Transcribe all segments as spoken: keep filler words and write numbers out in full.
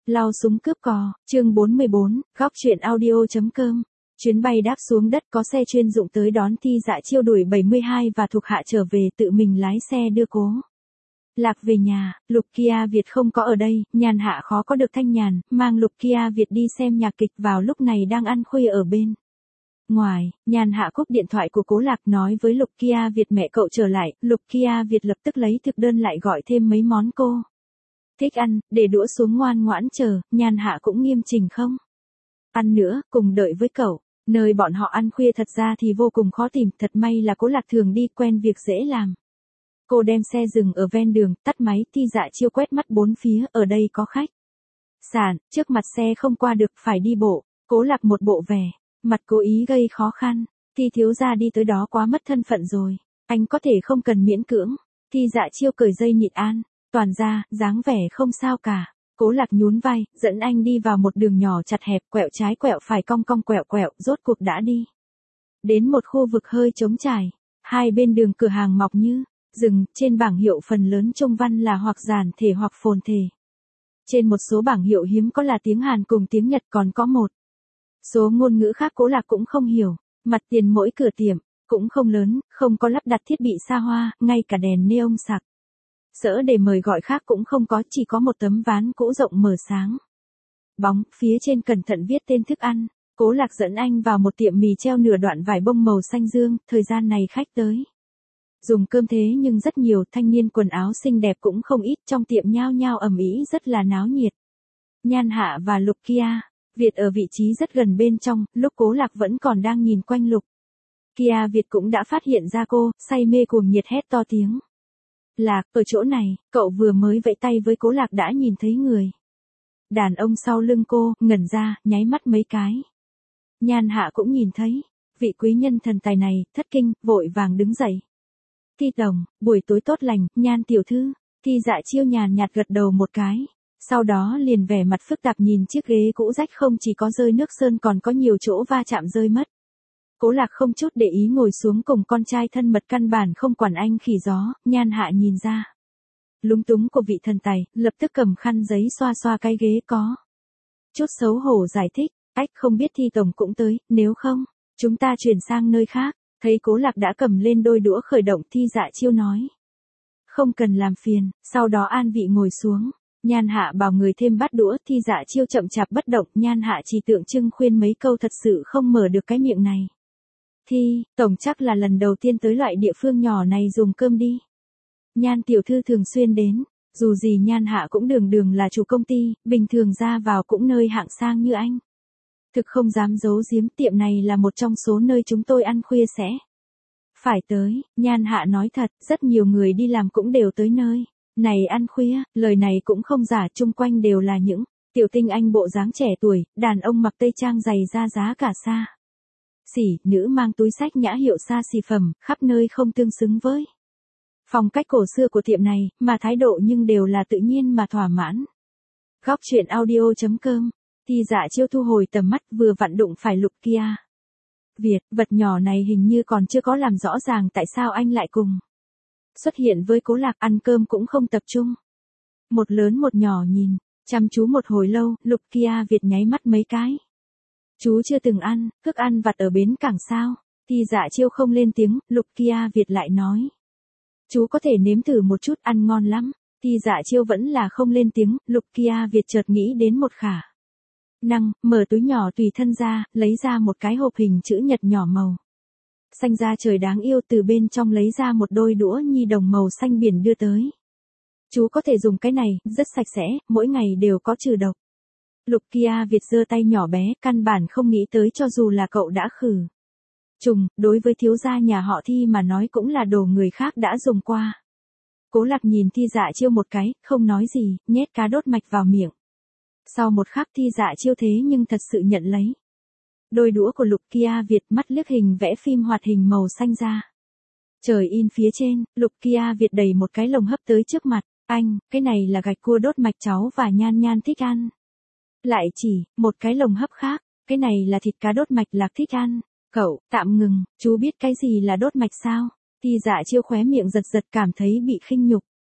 Lao súng cướp cò, chương bốn mươi bốn, góc truyện audio.com. Chuyến bay đáp xuống đất có xe chuyên dụng tới đón Thi Dạ Chiêu đuổi bảy mươi hai và thuộc hạ trở về, tự mình lái xe đưa Cố Lạc về nhà. Lục Kia Việt không có ở đây, nhàn hạ khó có được thanh nhàn, mang Lục Kia Việt đi xem nhạc kịch, vào lúc này đang ăn khuya ở bên ngoài. Nhàn hạ cúp điện thoại của Cố Lạc, nói với Lục Kia Việt mẹ cậu trở lại. Lục Kia Việt lập tức lấy thực đơn lại gọi thêm mấy món cô thích ăn, để đũa xuống ngoan ngoãn chờ. Nhàn hạ cũng nghiêm chỉnh không ăn nữa, cùng đợi với cậu. Nơi bọn họ ăn khuya thật ra thì vô cùng khó tìm, thật may là Cố Lạc thường đi quen việc dễ làm. Cô đem xe dừng ở ven đường, tắt máy. Thi Dạ Chiêu quét mắt bốn phía, ở đây có khách sạn, trước mặt xe không qua được, phải đi bộ. Cố Lạc một bộ vẻ mặt cố ý gây khó khăn. Thi thiếu gia đi tới đó quá mất thân phận rồi, anh có thể không cần miễn cưỡng. Thi Dạ Chiêu cởi dây nhịn an toàn ra, dáng vẻ không sao cả. Cố Lạc nhún vai, dẫn anh đi vào một đường nhỏ chặt hẹp, quẹo trái quẹo phải, cong cong quẹo quẹo, rốt cuộc đã đi đến một khu vực hơi trống trải. Hai bên đường cửa hàng mọc như rừng, trên bảng hiệu phần lớn trung văn là hoặc giản thể hoặc phồn thể. Trên một số bảng hiệu hiếm có là tiếng Hàn cùng tiếng Nhật, còn có một số ngôn ngữ khác Cố Lạc cũng không hiểu. Mặt tiền mỗi cửa tiệm cũng không lớn, không có lắp đặt thiết bị xa hoa, ngay cả đèn neon sặc sỡ để mời gọi khác cũng không có, chỉ có một tấm ván cũ rộng mở sáng bóng, phía trên cẩn thận viết tên thức ăn. Cố Lạc dẫn anh vào một tiệm mì treo nửa đoạn vải bông màu xanh dương. Thời gian này khách tới dùng cơm thế nhưng rất nhiều, thanh niên quần áo xinh đẹp cũng không ít, trong tiệm nhao nhao ầm ĩ, rất là náo nhiệt. Nhan Hạ và Lục Kia Việt ở vị trí rất gần bên trong, lúc Cố Lạc vẫn còn đang nhìn quanh, Lục Kia Việt cũng đã phát hiện ra cô, say mê cuồng nhiệt hét to tiếng. Lạc, ở chỗ này. Cậu vừa mới vẫy tay với Cố Lạc đã nhìn thấy người đàn ông sau lưng cô, ngẩn ra, nháy mắt mấy cái. Nhan Hạ cũng nhìn thấy vị quý nhân thần tài này, thất kinh, vội vàng đứng dậy. Thi tổng, buổi tối tốt lành. Nhan tiểu thư. Thi Dạ Chiêu nhàn nhạt gật đầu một cái, sau đó liền vẻ mặt phức tạp nhìn chiếc ghế cũ rách, không chỉ có rơi nước sơn còn có nhiều chỗ va chạm rơi mất. Cố Lạc không chút để ý ngồi xuống cùng con trai thân mật, căn bản không quản anh khỉ gió. Nhan Hạ nhìn ra lúng túng của vị thần tài, lập tức cầm khăn giấy xoa xoa cái ghế, có chút xấu hổ giải thích. Ách, không biết Thi tổng cũng tới, nếu không chúng ta chuyển sang nơi khác. Thấy Cố Lạc đã cầm lên đôi đũa khởi động, Thi Dạ Chiêu nói không cần làm phiền, sau đó an vị ngồi xuống. Nhan Hạ bảo người thêm bát đũa. Thi Dạ Chiêu chậm chạp bất động, Nhan Hạ chỉ tượng trưng khuyên mấy câu, thật sự không mở được cái miệng này. Thi tổng chắc là lần đầu tiên tới loại địa phương nhỏ này dùng cơm đi. Nhan tiểu thư thường xuyên đến. Dù gì Nhan Hạ cũng đường đường là chủ công ty, bình thường ra vào cũng nơi hạng sang như anh. Thực không dám giấu giếm, tiệm này là một trong số nơi chúng tôi ăn khuya sẽ phải tới. Nhan Hạ nói thật, rất nhiều người đi làm cũng đều tới nơi này ăn khuya. Lời này cũng không giả, chung quanh đều là những tiểu tinh anh bộ dáng trẻ tuổi, đàn ông mặc tây trang giày da giá cả xa xỉ, nữ mang túi xách nhã hiệu xa xỉ phẩm, khắp nơi không tương xứng với phong cách cổ xưa của tiệm này, mà thái độ nhưng đều là tự nhiên mà thỏa mãn. Góc truyện audio.com. Thi Dạ Chiêu thu hồi tầm mắt, vừa vặn đụng phải Lục Kia Việt. Vật nhỏ này hình như còn chưa có làm rõ ràng tại sao anh lại cùng xuất hiện với Cố Lạc. Ăn cơm cũng không tập trung, một lớn một nhỏ nhìn chăm chú một hồi lâu. Lục Kia Việt nháy mắt mấy cái. Chú chưa từng ăn thức ăn vặt ở bến cảng sao? Thi Dạ Chiêu không lên tiếng. Lục Kia Việt lại nói chú có thể nếm thử một chút, ăn ngon lắm. Thi Dạ Chiêu vẫn là không lên tiếng. Lục Kia Việt chợt nghĩ đến một khả năng, mở túi nhỏ tùy thân ra, lấy ra một cái hộp hình chữ nhật nhỏ màu xanh da trời đáng yêu, từ bên trong lấy ra một đôi đũa nhi đồng màu xanh biển đưa tới. Chú có thể dùng cái này, rất sạch sẽ, mỗi ngày đều có trừ độc. Lục Kia Việt giơ tay nhỏ bé, căn bản không nghĩ tới cho dù là cậu đã khử trùng, đối với thiếu gia nhà họ Thi mà nói cũng là đồ người khác đã dùng qua. Cố Lạc nhìn Thi Dạ Chiêu một cái, không nói gì, nhét cá đốt mạch vào miệng. Sau một khắc Thi Dạ Chiêu thế nhưng thật sự nhận lấy đôi đũa của Lục Kia Việt, mắt liếc hình vẽ phim hoạt hình màu xanh da trời in phía trên. Lục Kia Việt đẩy một cái lồng hấp tới trước mặt anh, cái này là gạch cua đốt mạch cháu và Nhan Nhan thích ăn. Lại chỉ một cái lồng hấp khác, cái này là thịt cá đốt mạch Lạc thích ăn. Cậu, tạm ngừng, chú biết cái gì là đốt mạch sao? Thi Dạ Chiêu khóe miệng giật giật, cảm thấy bị khinh nhục.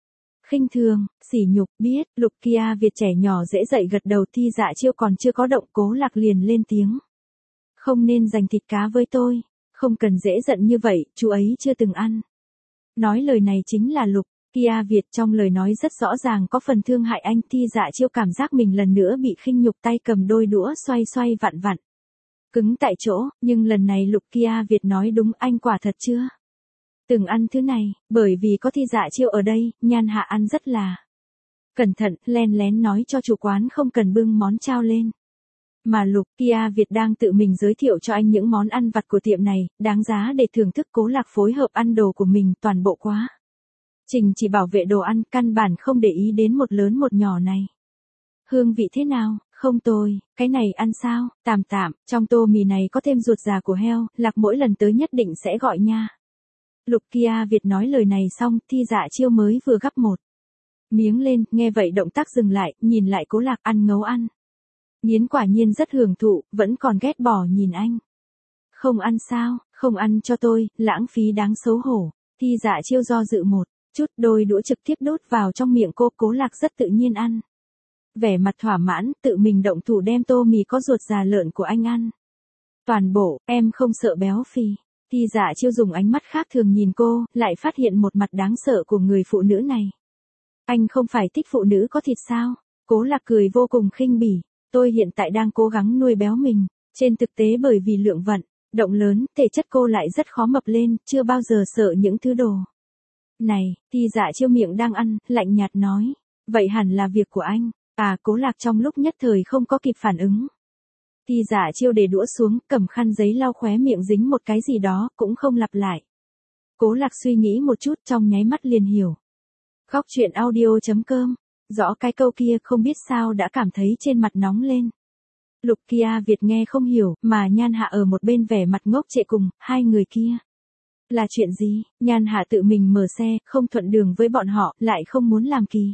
khinh thường, sỉ nhục, biết, Lục Kia Việt trẻ nhỏ dễ dậy gật đầu. Thi Dạ Chiêu còn chưa có động, Cố Lạc liền lên tiếng. Không nên dành thịt cá với tôi, không cần dễ giận như vậy, chú ấy chưa từng ăn. Nói lời này chính là Lục Kia Việt, trong lời nói rất rõ ràng có phần thương hại anh. Thi Dạ Chiêu cảm giác mình lần nữa bị khinh nhục, tay cầm đôi đũa xoay xoay vặn vặn. Cứng tại chỗ, nhưng lần này Lục Kia Việt nói đúng, anh quả thật chưa từng ăn thứ này, bởi vì có Thi Dạ Chiêu ở đây, Nhan Hạ ăn rất là cẩn thận, len lén nói cho chủ quán không cần bưng món chao lên. Mà Lục Kia Việt đang tự mình giới thiệu cho anh những món ăn vặt của tiệm này, đáng giá để thưởng thức. Cố Lạc phối hợp ăn đồ của mình toàn bộ quá trình chỉ bảo vệ đồ ăn, căn bản không để ý đến một lớn một nhỏ này. Hương vị thế nào? Không tồi, cái này ăn sao? Tạm tạm, trong tô mì này có thêm ruột già của heo, Lạc mỗi lần tới nhất định sẽ gọi nha. Lục Kia Việt nói lời này xong, Thi Dạ Chiêu mới vừa gắp một miếng lên, nghe vậy động tác dừng lại, nhìn lại Cố Lạc ăn ngấu ăn. Nghiến quả nhiên rất hưởng thụ, vẫn còn ghét bỏ nhìn anh. Không ăn sao? Không ăn cho tôi, lãng phí đáng xấu hổ. Thi Dạ Chiêu do dự một chút, đôi đũa trực tiếp đốt vào trong miệng cô. Cố Lạc rất tự nhiên ăn. Vẻ mặt thỏa mãn, tự mình động thủ đem tô mì có ruột già lợn của anh ăn. Toàn bộ, em không sợ béo phì. Thi Dạ Chiêu dùng ánh mắt khác thường nhìn cô, lại phát hiện một mặt đáng sợ của người phụ nữ này. Anh không phải thích phụ nữ có thịt sao? Cố Lạc cười vô cùng khinh bỉ. Tôi hiện tại đang cố gắng nuôi béo mình. Trên thực tế bởi vì lượng vận động lớn, thể chất cô lại rất khó mập lên, chưa bao giờ sợ những thứ đồ này. Thi Dạ Chiêu miệng đang ăn, lạnh nhạt nói. Vậy hẳn là việc của anh. À, Cố Lạc trong lúc nhất thời không có kịp phản ứng. Thi Dạ Chiêu để đũa xuống, cầm khăn giấy lau khóe miệng dính một cái gì đó, cũng không lặp lại. Cố Lạc suy nghĩ một chút, trong nháy mắt liền hiểu. Góc truyện audio chấm com. Rõ cái câu kia không biết sao đã cảm thấy trên mặt nóng lên. Lục Kia Việt nghe không hiểu, mà Nhan Hạ ở một bên vẻ mặt ngốc trệ cùng, hai người kia. Là chuyện gì? Nhan Hạ tự mình mở xe, không thuận đường với bọn họ, lại không muốn làm kỳ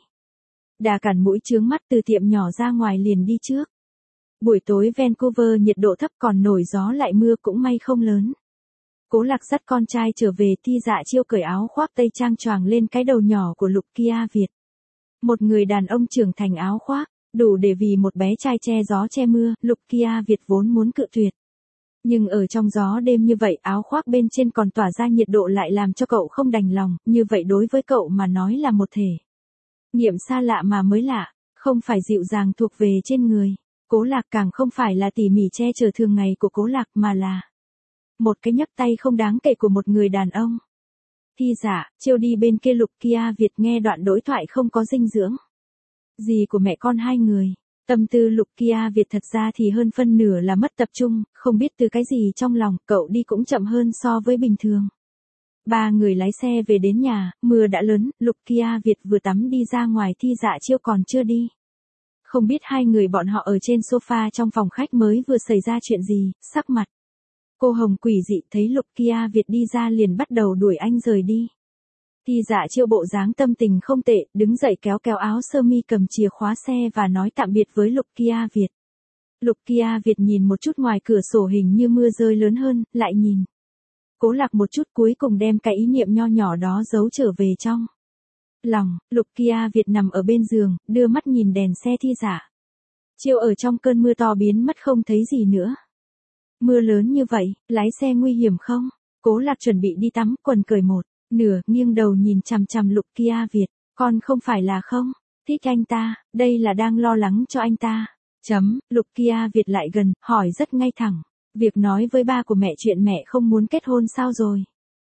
đà cản mũi chướng mắt, từ tiệm nhỏ ra ngoài liền đi trước. Buổi tối Vancouver nhiệt độ thấp, còn nổi gió lại mưa, cũng may không lớn. Cố Lạc dắt con trai trở về. Thi Dạ Chiêu cởi áo khoác tây trang choàng lên cái đầu nhỏ của Lục Kia Việt. Một người đàn ông trưởng thành áo khoác, đủ để vì một bé trai che gió che mưa. Lục Kia Việt vốn muốn cự tuyệt. Nhưng ở trong gió đêm như vậy, áo khoác bên trên còn tỏa ra nhiệt độ lại làm cho cậu không đành lòng, như vậy đối với cậu mà nói là một thể nghiệm xa lạ mà mới lạ, không phải dịu dàng thuộc về trên người. Cố Lạc càng không phải là tỉ mỉ che chở thường ngày của Cố Lạc, mà là một cái nhấc tay không đáng kể của một người đàn ông. Thi Dạ Chiêu đi bên kia Lục Kia Việt nghe đoạn đối thoại không có dinh dưỡng gì của mẹ con hai người. Tâm tư Lục Kia Việt thật ra thì hơn phân nửa là mất tập trung, không biết từ cái gì trong lòng, cậu đi cũng chậm hơn so với bình thường. Ba người lái xe về đến nhà, mưa đã lớn, Lục Kia Việt vừa tắm đi ra ngoài. Thi Dạ Chiêu còn chưa đi. Không biết hai người bọn họ ở trên sofa trong phòng khách mới vừa xảy ra chuyện gì, sắc mặt cô hồng quỷ dị, thấy Lục Kia Việt đi ra liền bắt đầu đuổi anh rời đi. Thi Dạ Chiêu bộ dáng tâm tình không tệ, đứng dậy kéo kéo áo sơ mi, cầm chìa khóa xe và nói tạm biệt với Lục Kia Việt. Lục Kia Việt nhìn một chút ngoài cửa sổ, hình như mưa rơi lớn hơn, lại nhìn Cố Lạc một chút, cuối cùng đem cái ý niệm nho nhỏ đó giấu trở về trong lòng. Lục Kia Việt nằm ở bên giường, đưa mắt nhìn đèn xe Thi Dạ Chiêu ở trong cơn mưa to biến mất không thấy gì nữa. Mưa lớn như vậy, lái xe nguy hiểm không? Cố Lạc chuẩn bị đi tắm, quần cởi một nửa, nghiêng đầu nhìn chằm chằm Lục Kia Việt. Con không phải là không thích anh ta, đây là đang lo lắng cho anh ta. Chấm, Lục Kia Việt lại gần, hỏi rất ngay thẳng. Việc nói với ba của mẹ chuyện mẹ không muốn kết hôn sao rồi?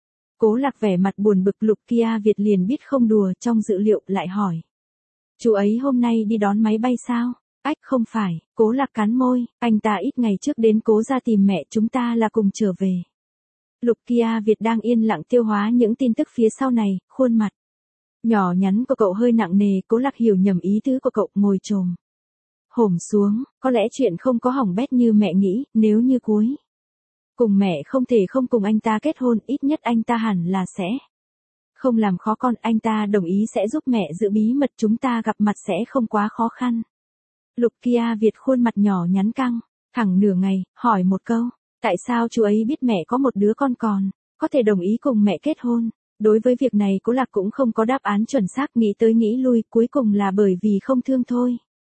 Cố Lạc vẻ mặt buồn bực. Lục Kia Việt liền biết không đùa, trong dự liệu lại hỏi. Chú ấy hôm nay đi đón máy bay sao? Ách, không phải. Cố Lạc cắn môi, anh ta ít ngày trước đến Cố gia tìm mẹ, chúng ta là cùng trở về. Lục Kia Việt đang yên lặng tiêu hóa những tin tức phía sau này, khuôn mặt nhỏ nhắn của cậu hơi nặng nề. Cố Lạc hiểu nhầm ý tứ của cậu, ngồi chồm hổm xuống. Có lẽ chuyện không có hỏng bét như mẹ nghĩ, nếu như cuối cùng mẹ không thể không cùng anh ta kết hôn, ít nhất anh ta hẳn là sẽ không làm khó con. Anh ta đồng ý sẽ giúp mẹ giữ bí mật, chúng ta gặp mặt sẽ không quá khó khăn. Lục Kia Việt khuôn mặt nhỏ nhắn căng thẳng nửa ngày, hỏi một câu. Tại sao chú ấy biết mẹ có một đứa con còn có thể đồng ý cùng mẹ kết hôn? Đối với việc này Cố Lạc cũng không có đáp án chuẩn xác, nghĩ tới nghĩ lui, cuối cùng là bởi vì không thương thôi.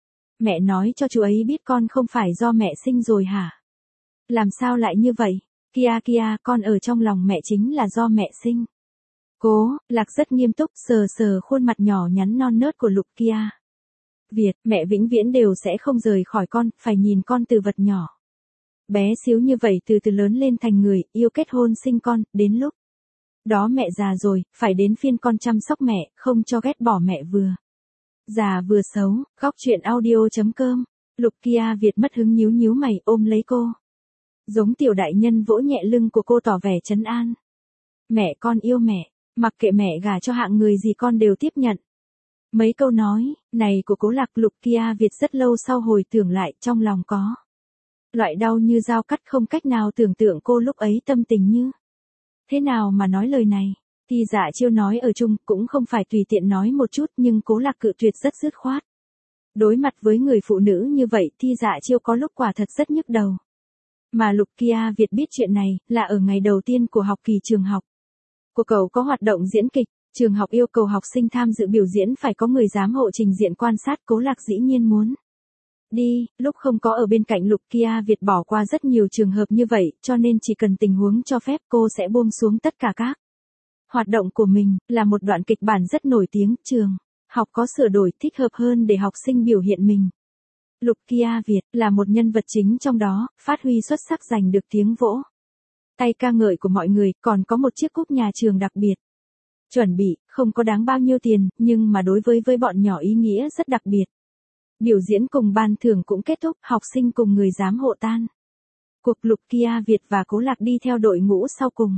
Mẹ nói cho chú ấy biết con không phải do mẹ sinh rồi hả? Làm sao lại như vậy? Kia kia, con ở trong lòng mẹ chính là do mẹ sinh. Cố Lạc rất nghiêm túc sờ sờ khuôn mặt nhỏ nhắn non nớt của Lục Kia. Việt, mẹ vĩnh viễn đều sẽ không rời khỏi con, phải nhìn con từ vật nhỏ. Bé xíu như vậy từ từ lớn lên thành người, yêu kết hôn sinh con, đến lúc đó mẹ già rồi, phải đến phiên con chăm sóc mẹ, không cho ghét bỏ mẹ vừa già vừa xấu. Góc truyện audio chấm com. Lục Kia Việt mất hứng nhíu nhíu mày ôm lấy cô. Giống tiểu đại nhân vỗ nhẹ lưng của cô tỏ vẻ trấn an. Mẹ con yêu mẹ, mặc kệ mẹ gả cho hạng người gì con đều tiếp nhận. Mấy câu nói này của Cố Lạc, Lục Kia Việt rất lâu sau hồi tưởng lại, trong lòng có loại đau như dao cắt, không cách nào tưởng tượng cô lúc ấy tâm tình như thế nào mà nói lời này. Thì Dạ Chiêu nói ở chung cũng không phải tùy tiện nói một chút, nhưng Cố Lạc cự tuyệt rất dứt khoát. Đối mặt với người phụ nữ như vậy Thi Dạ Chiêu có lúc quả thật rất nhức đầu. Mà Lục Kia Việt biết chuyện này là ở ngày đầu tiên của học kỳ trường học của cậu có hoạt động diễn kịch. Trường học yêu cầu học sinh tham dự biểu diễn phải có người giám hộ trình diện quan sát. Cố Lạc dĩ nhiên muốn đi, lúc không có ở bên cạnh Lục Kia Việt bỏ qua rất nhiều trường hợp như vậy, cho nên chỉ cần tình huống cho phép cô sẽ buông xuống tất cả các hoạt động của mình. Là một đoạn kịch bản rất nổi tiếng, trường học có sửa đổi thích hợp hơn để học sinh biểu hiện mình. Lục Kia Việt là một nhân vật chính trong đó, phát huy xuất sắc, giành được tiếng vỗ tay ca ngợi của mọi người, còn có một chiếc cúp nhà trường đặc biệt. Chuẩn bị, không có đáng bao nhiêu tiền, nhưng mà đối với với bọn nhỏ ý nghĩa rất đặc biệt. Biểu diễn cùng ban thưởng cũng kết thúc, học sinh cùng người giám hộ tan cuộc. Lục Kia Việt và Cố Lạc đi theo đội ngũ sau cùng.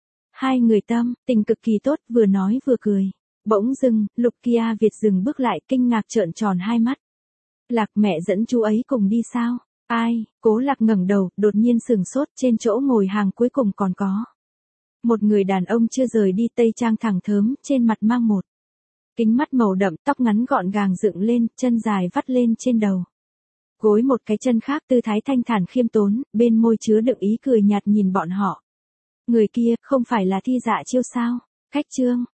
Hai người tâm tình cực kỳ tốt, vừa nói vừa cười. Bỗng dưng, Lục Kia Việt dừng bước lại, kinh ngạc trợn tròn hai mắt. Lạc, mẹ dẫn chú ấy cùng đi sao? Ai? Cố Lạc ngẩng đầu, đột nhiên sừng sốt, trên chỗ ngồi hàng cuối cùng còn có một người đàn ông chưa rời đi, tây trang thẳng thớm, trên mặt mang một kính mắt màu đậm, tóc ngắn gọn gàng dựng lên, chân dài vắt lên trên đầu gối một cái chân khác, tư thái thanh thản khiêm tốn, bên môi chứa đựng ý cười nhạt nhìn bọn họ. Người kia, không phải là Thi Dạ Chiêu sao? Khách trương,